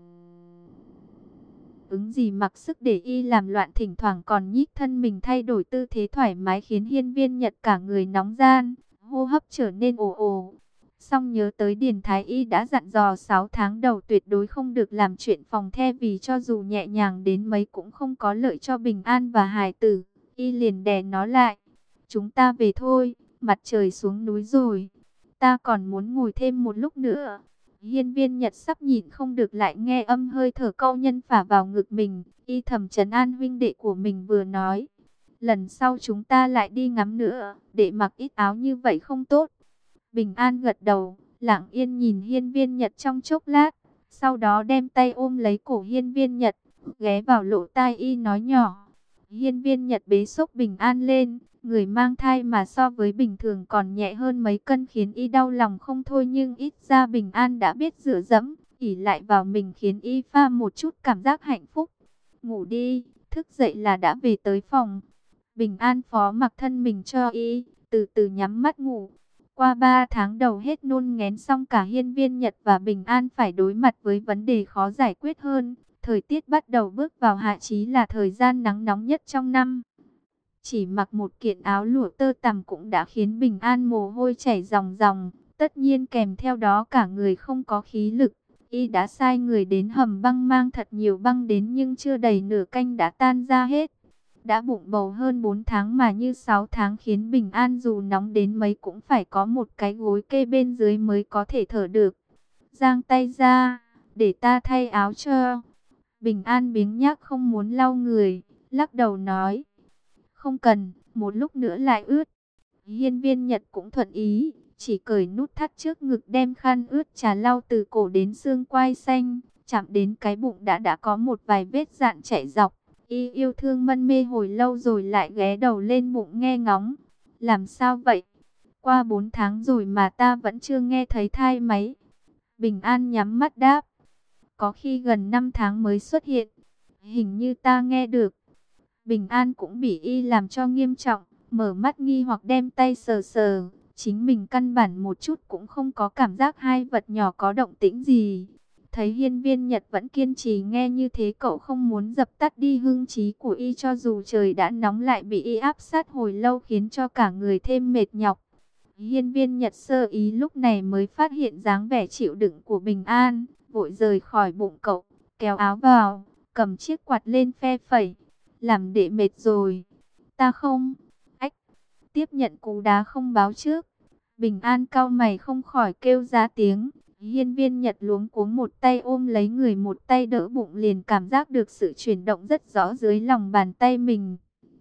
ứng gì, mặc sức để y làm loạn, thỉnh thoảng còn nhích thân mình thay đổi tư thế thoải mái, khiến Hiên Viên Nhật cả người nóng ran, hô hấp trở nên ồ ồ. Xong nhớ tới Điền Thái Y đã dặn dò sáu tháng đầu tuyệt đối không được làm chuyện phòng the, vì cho dù nhẹ nhàng đến mấy cũng không có lợi cho Bình An và hài tử. Y liền đè nó lại. Chúng ta về thôi, mặt trời xuống núi rồi. Ta còn muốn ngồi thêm một lúc nữa. Hiên Viên Nhật sắp nhịn không được, lại nghe âm hơi thở câu nhân phả vào ngực mình. Y thầm trấn an huynh đệ của mình, vừa nói, lần sau chúng ta lại đi ngắm nữa, để mặc ít áo như vậy không tốt. Bình An gật đầu, lặng yên nhìn Hiên Viên Nhật trong chốc lát, sau đó đem tay ôm lấy cổ Hiên Viên Nhật, ghé vào lỗ tai y nói nhỏ. Hiên Viên Nhật bế xốc Bình An lên, người mang thai mà so với bình thường còn nhẹ hơn mấy cân, khiến y đau lòng không thôi, nhưng ít ra Bình An đã biết dựa dẫm, ỉ lại vào mình, khiến y pha một chút cảm giác hạnh phúc. Ngủ đi, thức dậy là đã về tới phòng. Bình An phó mặc thân mình cho y, từ từ nhắm mắt ngủ. Qua ba tháng đầu hết nôn nghén xong, cả Hiên Viên Nhật và Bình An phải đối mặt với vấn đề khó giải quyết hơn. Thời tiết bắt đầu bước vào hạ chí, là thời gian nắng nóng nhất trong năm. Chỉ mặc một kiện áo lụa tơ tằm cũng đã khiến Bình An mồ hôi chảy ròng ròng. Tất nhiên kèm theo đó cả người không có khí lực. Y đã sai người đến hầm băng mang thật nhiều băng đến, nhưng chưa đầy nửa canh đã tan ra hết. Đã bụng bầu hơn bốn tháng mà như sáu tháng, khiến Bình An dù nóng đến mấy cũng phải có một cái gối kê bên dưới mới có thể thở được. Giang tay ra, để ta thay áo cho. Bình An biếng nhác không muốn lau người, lắc đầu nói, không cần, một lúc nữa lại ướt. Hiên Viên Nhật cũng thuận ý, chỉ cởi nút thắt trước ngực, đem khăn ướt trà lau từ cổ đến xương quai xanh, chạm đến cái bụng đã đã có một vài vết dạn chảy dọc. Y yêu thương mân mê hồi lâu rồi lại ghé đầu lên bụng nghe ngóng. Làm sao vậy? Qua bốn tháng rồi mà ta vẫn chưa nghe thấy thai máy. Bình An nhắm mắt đáp. Có khi gần năm tháng mới xuất hiện. Hình như ta nghe được. Bình An cũng bị y làm cho nghiêm trọng, mở mắt nghi hoặc đem tay sờ sờ. Chính mình căn bản một chút cũng không có cảm giác hai vật nhỏ có động tĩnh gì. Thấy Hiên Viên Nhật vẫn kiên trì nghe như thế, cậu không muốn dập tắt đi hưng trí của y, cho dù trời đã nóng lại bị y áp sát hồi lâu khiến cho cả người thêm mệt nhọc. Hiên Viên Nhật sơ ý lúc này mới phát hiện dáng vẻ chịu đựng của Bình An, vội rời khỏi bụng cậu, kéo áo vào, cầm chiếc quạt lên phe phẩy. Làm đệ mệt rồi. Ta không. Ách. Tiếp nhận cú đá không báo trước. Bình An cau mày không khỏi kêu ra tiếng. Hiên Viên Nhật luống cuống một tay ôm lấy người, một tay đỡ bụng, liền cảm giác được sự chuyển động rất rõ dưới lòng bàn tay mình.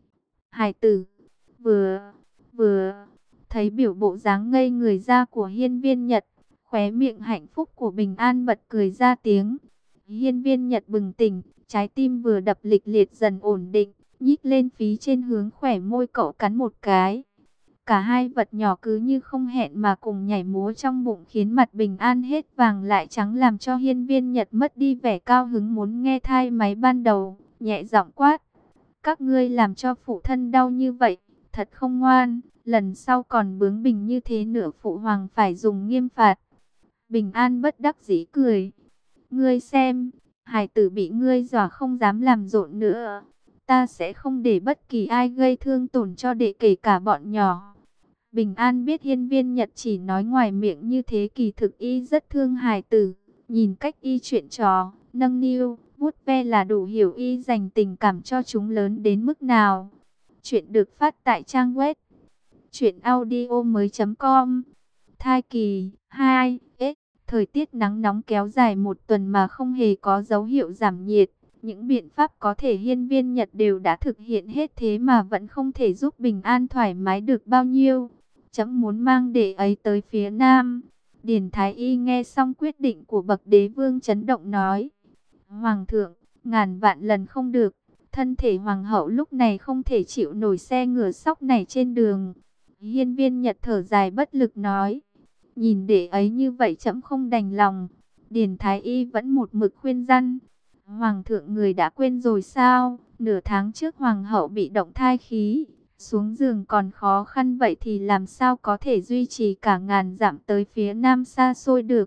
Hải tử. Vừa. Vừa. Thấy biểu bộ dáng ngây người ra của Hiên Viên Nhật, khóe miệng hạnh phúc của Bình An bật cười ra tiếng. Hiên Viên Nhật bừng tỉnh, trái tim vừa đập lịch liệt dần ổn định, nhích lên phí trên hướng khỏe môi cậu cắn một cái. Cả hai vật nhỏ cứ như không hẹn mà cùng nhảy múa trong bụng, khiến mặt Bình An hết vàng lại trắng, làm cho Hiên Viên Nhật mất đi vẻ cao hứng muốn nghe thai máy ban đầu, nhẹ giọng quát: các ngươi làm cho phụ thân đau như vậy, thật không ngoan, lần sau còn bướng bỉnh như thế nữa phụ hoàng phải dùng nghiêm phạt. Bình An bất đắc dĩ cười: ngươi xem, hài tử bị ngươi dọa không dám làm rộn nữa. Ta sẽ không để bất kỳ ai gây thương tổn cho đệ, kể cả bọn nhỏ. Bình An biết Hiên Viên Nhật chỉ nói ngoài miệng như thế, kỳ thực y rất thương hài tử. Nhìn cách y chuyện trò, nâng niu, vuốt ve là đủ hiểu y dành tình cảm cho chúng lớn đến mức nào. Chuyện được phát tại trang web truyện audio mới.com. Thai kỳ hai. Thời tiết nắng nóng kéo dài một tuần mà không hề có dấu hiệu giảm nhiệt. Những biện pháp có thể Hiên Viên Nhật đều đã thực hiện hết, thế mà vẫn không thể giúp Bình An thoải mái được bao nhiêu. Chấm muốn mang đệ ấy tới phía Nam. Điền Thái Y nghe xong quyết định của bậc đế vương chấn động nói: Hoàng thượng, ngàn vạn lần không được. Thân thể hoàng hậu lúc này không thể chịu nổi xe ngựa sóc này trên đường. Hiên Viên Nhật thở dài bất lực nói: nhìn đệ ấy như vậy trẫm không đành lòng. Điền Thái Y vẫn một mực khuyên răn: Hoàng thượng người đã quên rồi sao? Nửa tháng trước hoàng hậu bị động thai khí, xuống giường còn khó khăn, vậy thì làm sao có thể duy trì cả ngàn dặm tới phía Nam xa xôi được?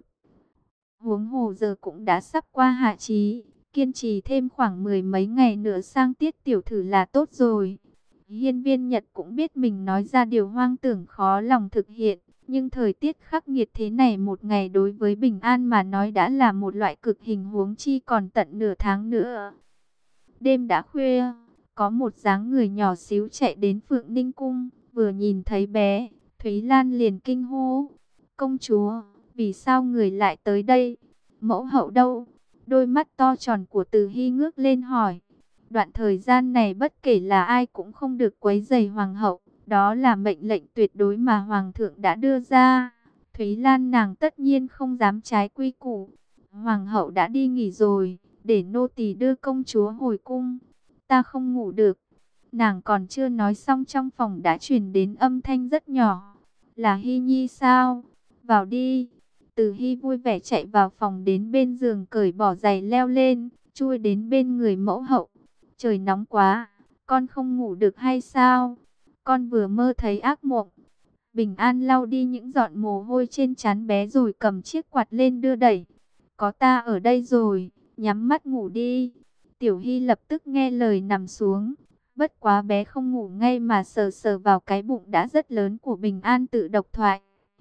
Huống hồ giờ cũng đã sắp qua hạ chí, kiên trì thêm khoảng mười mấy ngày nữa sang tiết tiểu thử là tốt rồi. Hiên Viên Nhật cũng biết mình nói ra điều hoang tưởng khó lòng thực hiện, nhưng thời tiết khắc nghiệt thế này một ngày đối với Bình An mà nói đã là một loại cực hình, huống chi còn tận nửa tháng nữa. Đêm đã khuya, có một dáng người nhỏ xíu chạy đến Phượng Ninh Cung, vừa nhìn thấy bé, Thúy Lan liền kinh hô: công chúa, vì sao người lại tới đây? Mẫu hậu đâu? Đôi mắt to tròn của Từ Hy ngước lên hỏi. Đoạn thời gian này bất kể là ai cũng không được quấy rầy hoàng hậu, đó là mệnh lệnh tuyệt đối mà hoàng thượng đã đưa ra. Thúy Lan nàng tất nhiên không dám trái quy củ. Hoàng hậu đã đi nghỉ rồi, để nô tỳ đưa công chúa hồi cung. Ta không ngủ được. Nàng còn chưa nói xong, trong phòng đã truyền đến âm thanh rất nhỏ: là Hy Nhi sao? Vào đi. Từ Hy vui vẻ chạy vào phòng, đến bên giường cởi bỏ giày leo lên, chui đến bên người mẫu hậu. Trời nóng quá, con không ngủ được hay sao? Con vừa mơ thấy ác mộng. Bình An lau đi những giọt mồ hôi trên trán bé rồi cầm chiếc quạt lên đưa đẩy. Có ta ở đây rồi, nhắm mắt ngủ đi. Tiểu Hy lập tức nghe lời nằm xuống. Bất quá bé không ngủ ngay mà sờ sờ vào cái bụng đã rất lớn của Bình An, tự độc thoại: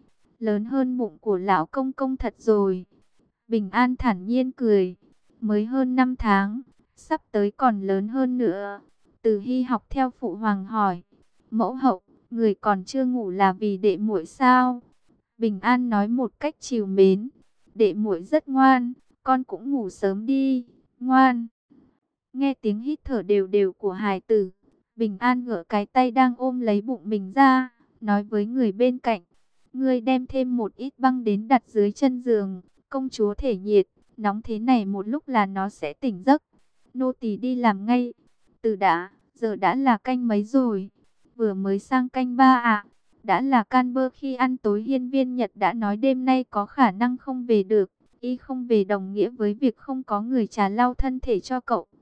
lớn hơn bụng của lão công công thật rồi. Bình An thản nhiên cười: mới hơn năm tháng, sắp tới còn lớn hơn nữa. Từ Hy học theo phụ hoàng hỏi: mẫu hậu, người còn chưa ngủ là vì đệ muội sao? Bình An nói một cách trìu mến: đệ muội rất ngoan, con cũng ngủ sớm đi, ngoan. Nghe tiếng hít thở đều đều của hài tử, Bình An gỡ cái tay đang ôm lấy bụng mình ra, nói với người bên cạnh: ngươi đem thêm một ít băng đến đặt dưới chân giường, công chúa thể nhiệt, nóng thế này một lúc là nó sẽ tỉnh giấc. Nô tỳ đi làm ngay. Từ đã, giờ đã là canh mấy rồi? Vừa mới sang canh ba ạ. Đã là can bơ khi ăn tối. Hiên Viên Nhật đã nói đêm nay có khả năng không về được. Y không về đồng nghĩa với việc không có người trà lau thân thể cho cậu.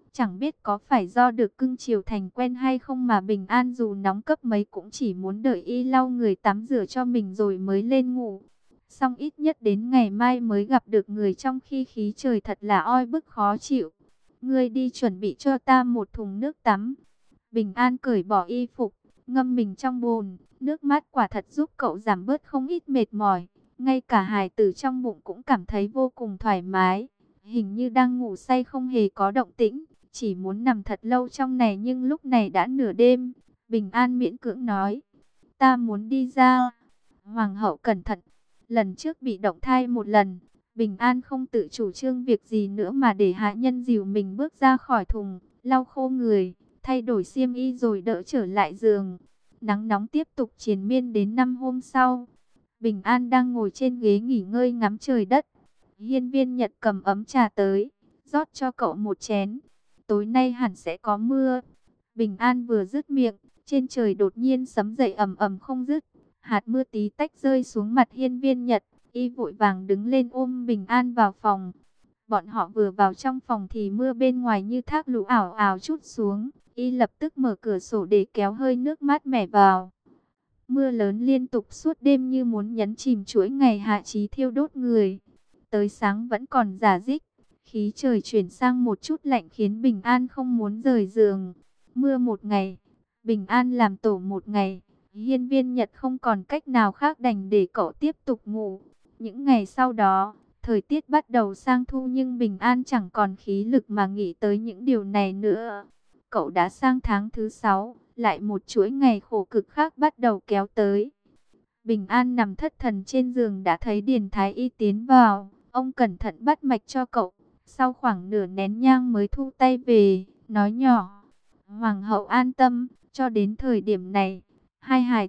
Chẳng biết có phải do được cưng chiều thành quen hay không mà Bình An dù nóng cấp mấy cũng chỉ muốn đợi y lau người tắm rửa cho mình rồi mới lên ngủ. Xong ít nhất đến ngày mai mới gặp được người, trong khi khí trời thật là oi bức khó chịu. Ngươi đi chuẩn bị cho ta một thùng nước tắm. Bình An cởi bỏ y phục, ngâm mình trong bồn. Nước mát quả thật giúp cậu giảm bớt không ít mệt mỏi. Ngay cả hài tử trong bụng cũng cảm thấy vô cùng thoải mái. Hình như đang ngủ say không hề có động tĩnh, chỉ muốn nằm thật lâu trong này. Nhưng lúc này đã nửa đêm, Bình An miễn cưỡng nói, ta muốn đi ra. Hoàng hậu cẩn thận, lần trước bị động thai một lần, Bình An không tự chủ trương việc gì nữa mà để hạ nhân dìu mình bước ra khỏi thùng, lau khô người, thay đổi xiêm y rồi đỡ trở lại giường. Nắng nóng tiếp tục triền miên đến năm hôm sau. Bình An đang ngồi trên ghế nghỉ ngơi ngắm trời đất. Hiên Viên Nhật cầm ấm trà tới, rót cho cậu một chén. Tối nay hẳn sẽ có mưa. Bình An vừa dứt miệng, trên trời đột nhiên sấm dậy ầm ầm không dứt. Hạt mưa tí tách rơi xuống mặt Hiên Viên Nhật. Y vội vàng đứng lên ôm Bình An vào phòng. Bọn họ vừa vào trong phòng thì mưa bên ngoài như thác lũ ảo ảo trút xuống. Y lập tức mở cửa sổ để kéo hơi nước mát mẻ vào. Mưa lớn liên tục suốt đêm như muốn nhấn chìm chuỗi ngày hạ chí thiêu đốt người. Tới sáng vẫn còn rả rích. Khí trời chuyển sang một chút lạnh khiến Bình An không muốn rời giường. Mưa một ngày, Bình An làm tổ một ngày. Hiên Viên Nhật không còn cách nào khác đành để cậu tiếp tục ngủ. Những ngày sau đó, thời tiết bắt đầu sang thu nhưng Bình An chẳng còn khí lực mà nghĩ tới những điều này nữa. Cậu đã sang tháng thứ sáu, lại một chuỗi ngày khổ cực khác bắt đầu kéo tới. Bình An nằm thất thần trên giường đã thấy Điền Thái Y tiến vào. Ông cẩn thận bắt mạch cho cậu. Sau khoảng nửa nén nhang mới thu tay về, nói nhỏ, Hoàng hậu an tâm, cho đến thời điểm này, hai hài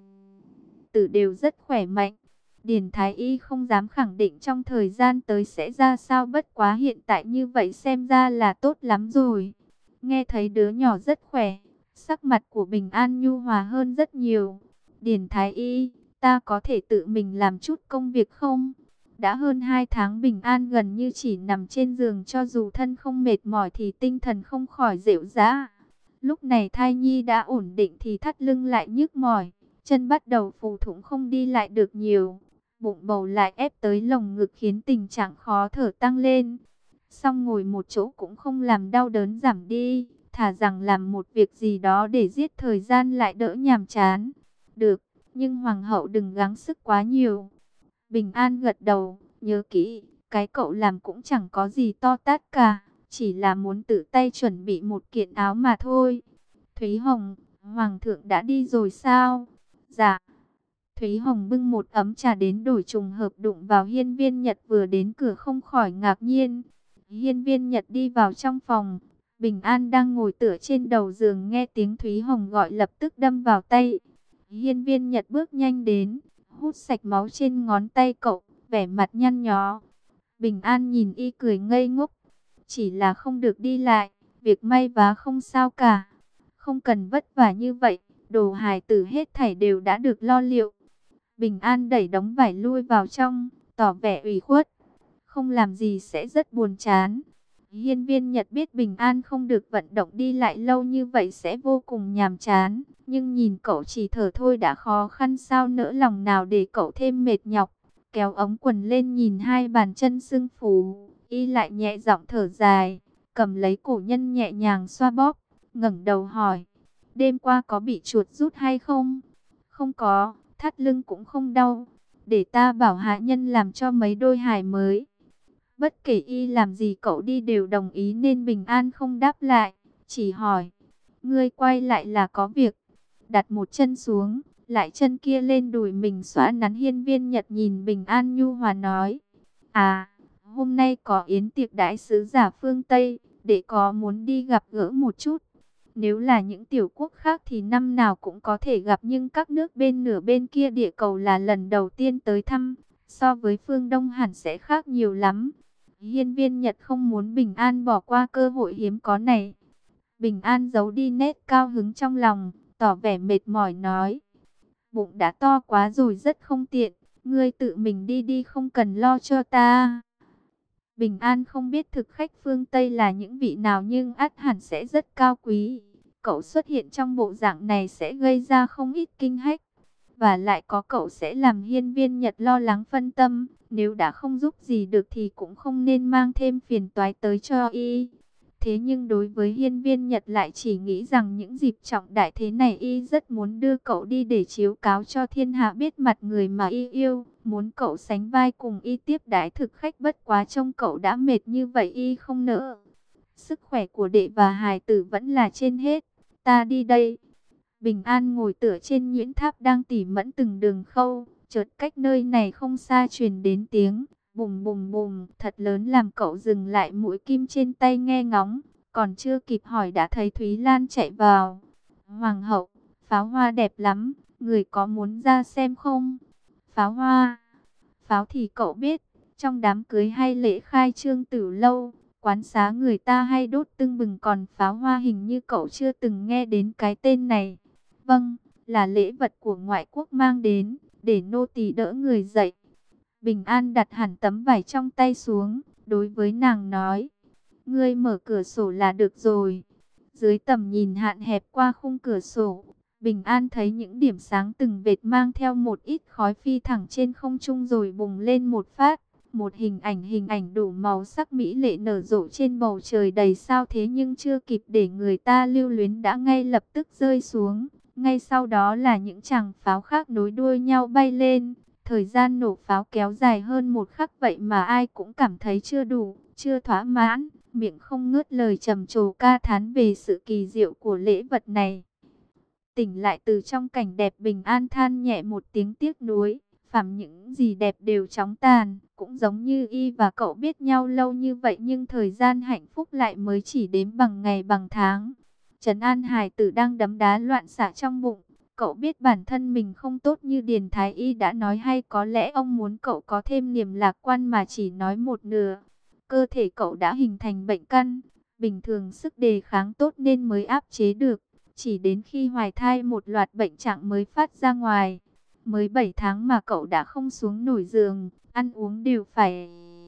tử đều rất khỏe mạnh. Điền Thái Y không dám khẳng định trong thời gian tới sẽ ra sao, bất quá hiện tại như vậy xem ra là tốt lắm rồi. Nghe thấy đứa nhỏ rất khỏe, sắc mặt của Bình An nhu hòa hơn rất nhiều. Điền Thái Y, ta có thể tự mình làm chút công việc không? Đã hơn hai tháng Bình An gần như chỉ nằm trên giường, cho dù thân không mệt mỏi thì tinh thần không khỏi dịu dã. Lúc này thai nhi đã ổn định thì thắt lưng lại nhức mỏi, chân bắt đầu phù thủng không đi lại được nhiều. Bụng bầu lại ép tới lồng ngực khiến tình trạng khó thở tăng lên. Xong ngồi một chỗ cũng không làm đau đớn giảm đi, thà rằng làm một việc gì đó để giết thời gian lại đỡ nhàm chán. Được, nhưng Hoàng hậu đừng gắng sức quá nhiều. Bình An gật đầu, nhớ kỹ, cái cậu làm cũng chẳng có gì to tát cả, chỉ là muốn tự tay chuẩn bị một kiện áo mà thôi. Thúy Hồng, Hoàng thượng đã đi rồi sao? Dạ. Thúy Hồng bưng một ấm trà đến, đổi trùng hợp đụng vào Hiên Viên Nhật vừa đến cửa không khỏi ngạc nhiên. Hiên Viên Nhật đi vào trong phòng, Bình An đang ngồi tựa trên đầu giường nghe tiếng Thúy Hồng gọi lập tức đâm vào tay. Hiên Viên Nhật bước nhanh đến, hút sạch máu trên ngón tay cậu, vẻ mặt nhăn nhó. Bình An nhìn y cười ngây ngốc, chỉ là không được đi lại, việc may vá không sao cả. Không cần vất vả như vậy, đồ hài tử hết thảy đều đã được lo liệu. Bình An đẩy đống vải lui vào trong, tỏ vẻ ủy khuất. Không làm gì sẽ rất buồn chán. Hiên Viên Nhật biết Bình An không được vận động đi lại lâu như vậy sẽ vô cùng nhàm chán. Nhưng nhìn cậu chỉ thở thôi đã khó khăn, sao nỡ lòng nào để cậu thêm mệt nhọc. Kéo ống quần lên nhìn hai bàn chân sưng phù, y lại nhẹ giọng thở dài, cầm lấy cổ nhân nhẹ nhàng xoa bóp, ngẩng đầu hỏi, đêm qua có bị chuột rút hay không? Không có, thắt lưng cũng không đau, để ta bảo hạ nhân làm cho mấy đôi hài mới. Bất kể y làm gì cậu đi đều đồng ý nên Bình An không đáp lại, chỉ hỏi, ngươi quay lại là có việc? Đặt một chân xuống, lại chân kia lên đùi mình xõa nắn. Hiên Viên Nhật nhìn Bình An nhu hòa nói, à, hôm nay có yến tiệc đại sứ giả phương Tây, để có muốn đi gặp gỡ một chút. Nếu là những tiểu quốc khác thì năm nào cũng có thể gặp, nhưng các nước bên nửa bên kia địa cầu là lần đầu tiên tới thăm, so với phương Đông hẳn sẽ khác nhiều lắm. Hiên Viên Nhật không muốn Bình An bỏ qua cơ hội hiếm có này. Bình An giấu đi nét cao hứng trong lòng, tỏ vẻ mệt mỏi nói, bụng đã to quá rồi rất không tiện, ngươi tự mình đi đi không cần lo cho ta. Bình An không biết thực khách phương Tây là những vị nào nhưng ắt hẳn sẽ rất cao quý. Cậu xuất hiện trong bộ dạng này sẽ gây ra không ít kinh hách. Và lại có cậu sẽ làm Hiên Viên Nhật lo lắng phân tâm. Nếu đã không giúp gì được thì cũng không nên mang thêm phiền toái tới cho y. Thế nhưng đối với Hiên Viên Nhật lại chỉ nghĩ rằng những dịp trọng đại thế này y rất muốn đưa cậu đi để chiếu cáo cho thiên hạ biết mặt người mà y yêu. Muốn cậu sánh vai cùng y tiếp đãi thực khách, bất quá trông cậu đã mệt như vậy y không nỡ. Sức khỏe của đệ và hài tử vẫn là trên hết. Ta đi đây. Bình An ngồi tựa trên nhuyễn tháp đang tỉ mẫn từng đường khâu. Chợt cách nơi này không xa truyền đến tiếng bùm bùm bùm thật lớn làm cậu dừng lại mũi kim trên tay nghe ngóng. Còn chưa kịp hỏi đã thấy Thúy Lan chạy vào. Hoàng hậu, pháo hoa đẹp lắm, người có muốn ra xem không? Pháo hoa, pháo thì cậu biết, trong đám cưới hay lễ khai trương tử lâu, quán xá người ta hay đốt tưng bừng, còn pháo hoa hình như cậu chưa từng nghe đến cái tên này. Vâng, là lễ vật của ngoại quốc mang đến, để nô tỳ đỡ người dậy. Bình An đặt hẳn tấm vải trong tay xuống, đối với nàng nói, ngươi mở cửa sổ là được rồi. Dưới tầm nhìn hạn hẹp qua khung cửa sổ, Bình An thấy những điểm sáng từng vệt mang theo một ít khói phi thẳng trên không trung rồi bùng lên một phát. Một hình ảnh hình ảnh đủ màu sắc mỹ lệ nở rộ trên bầu trời đầy sao, thế nhưng chưa kịp để người ta lưu luyến đã ngay lập tức rơi xuống. Ngay sau đó là những chàng pháo khác nối đuôi nhau bay lên. Thời gian nổ pháo kéo dài hơn một khắc, vậy mà ai cũng cảm thấy chưa đủ, chưa thỏa mãn, miệng không ngớt lời trầm trồ ca thán về sự kỳ diệu của lễ vật này. Tỉnh lại từ trong cảnh đẹp, Bình An than nhẹ một tiếng tiếc nuối, phàm những gì đẹp đều chóng tàn, cũng giống như y và cậu biết nhau lâu như vậy nhưng thời gian hạnh phúc lại mới chỉ đếm bằng ngày bằng tháng. Trấn an hài tử đang đấm đá loạn xạ trong bụng. Cậu biết bản thân mình không tốt như Điền Thái Y đã nói, hay có lẽ ông muốn cậu có thêm niềm lạc quan mà chỉ nói một nửa. Cơ thể cậu đã hình thành bệnh căn, bình thường sức đề kháng tốt nên mới áp chế được. Chỉ đến khi hoài thai một loạt bệnh trạng mới phát ra ngoài. Mới bảy tháng mà cậu đã không xuống nổi giường, ăn uống đều phải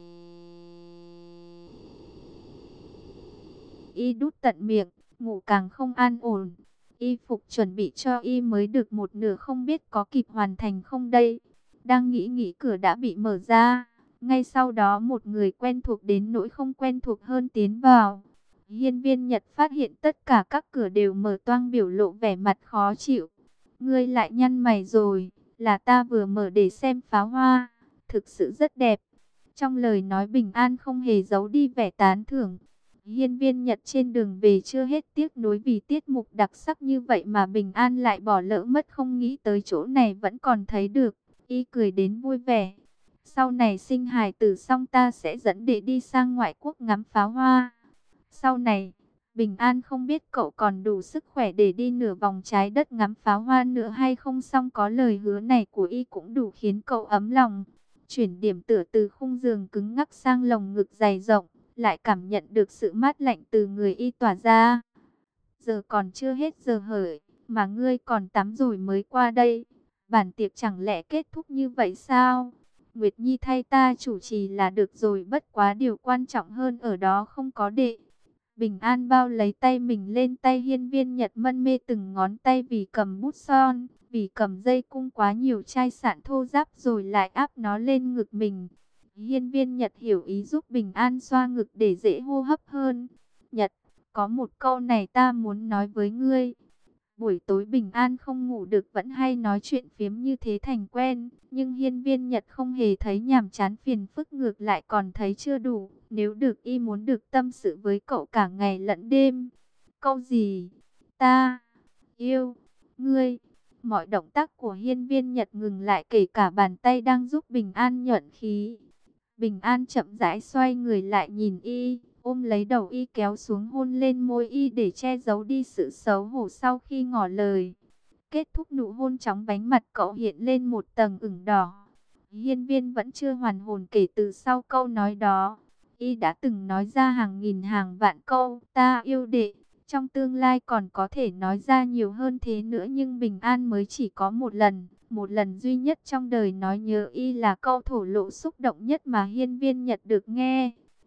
y đút tận miệng, ngủ càng không an ổn. Y phục chuẩn bị cho y mới được một nửa, không biết có kịp hoàn thành không đây. Đang nghĩ nghĩ cửa đã bị mở ra. Ngay sau đó một người quen thuộc đến nỗi không quen thuộc hơn tiến vào. Hiên Viên Nhật phát hiện tất cả các cửa đều mở toang, biểu lộ vẻ mặt khó chịu. Ngươi lại nhăn mày rồi, là ta vừa mở để xem pháo hoa, thực sự rất đẹp. Trong lời nói Bình An không hề giấu đi vẻ tán thưởng. Hiên Viên Nhật trên đường về chưa hết tiếc nuối vì tiết mục đặc sắc như vậy mà Bình An lại bỏ lỡ mất, không nghĩ tới chỗ này vẫn còn thấy được. Y cười đến vui vẻ. Sau này sinh hài tử xong ta sẽ dẫn đệ đi sang ngoại quốc ngắm pháo hoa. Sau này, Bình An không biết cậu còn đủ sức khỏe để đi nửa vòng trái đất ngắm pháo hoa nữa hay không, xong có lời hứa này của y cũng đủ khiến cậu ấm lòng. Chuyển điểm tựa từ khung giường cứng ngắc sang lồng ngực dày rộng, lại cảm nhận được sự mát lạnh từ người y tỏa ra. Giờ còn chưa hết giờ hởi, mà ngươi còn tắm rồi mới qua đây. Bản tiệc chẳng lẽ kết thúc như vậy sao? Nguyệt Nhi thay ta chủ trì là được rồi, bất quá điều quan trọng hơn ở đó không có đệ. Bình An bao lấy tay mình lên tay Hiên Viên Nhật, mân mê từng ngón tay vì cầm bút son, vì cầm dây cung quá nhiều chai sạn thô ráp rồi lại áp nó lên ngực mình. Hiên Viên Nhật hiểu ý giúp Bình An xoa ngực để dễ hô hấp hơn. Nhật, có một câu này ta muốn nói với ngươi. Buổi tối Bình An không ngủ được, vẫn hay nói chuyện phiếm như thế thành quen. Nhưng Hiên Viên Nhật không hề thấy nhàm chán phiền phức, ngược lại còn thấy chưa đủ. Nếu được y muốn được tâm sự với cậu cả ngày lẫn đêm. Câu gì? Ta yêu ngươi. Mọi động tác của Hiên Viên Nhật ngừng lại, kể cả bàn tay đang giúp Bình An nhuận khí. Bình An chậm rãi xoay người lại nhìn y, ôm lấy đầu y kéo xuống hôn lên môi y để che giấu đi sự xấu hổ sau khi ngỏ lời. Kết thúc nụ hôn chóng vánh, mặt cậu hiện lên một tầng ửng đỏ. Hiên Viên vẫn chưa hoàn hồn kể từ sau câu nói đó. Y đã từng nói ra hàng nghìn hàng vạn câu ta yêu đệ. Trong tương lai còn có thể nói ra nhiều hơn thế nữa, nhưng Bình An mới chỉ có một lần. Một lần duy nhất trong đời nói nhớ y là câu thổ lộ xúc động nhất mà Hiên Viên Nhật được nghe.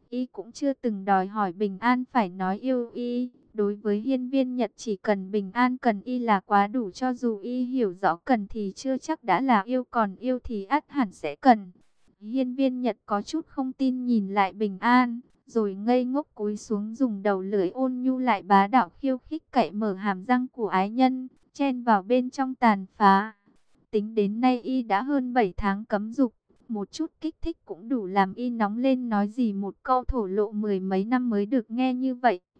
Y cũng chưa từng đòi hỏi Bình An phải nói yêu Y. Đối với Hiên Viên Nhật, chỉ cần Bình An cần Y là quá đủ, cho dù Y hiểu rõ cần thì chưa chắc đã là yêu, còn yêu thì ắt hẳn sẽ cần. Hiên Viên Nhật có chút không tin nhìn lại Bình An, rồi ngây ngốc cúi xuống, dùng đầu lưỡi ôn nhu lại bá đạo khiêu khích cậy mở hàm răng của ái nhân, chen vào bên trong tàn phá. Tính đến nay Y đã hơn bảy tháng cấm dục, một chút kích thích cũng đủ làm Y nóng lên, nói gì một câu thổ lộ mười mấy năm mới được nghe như vậy.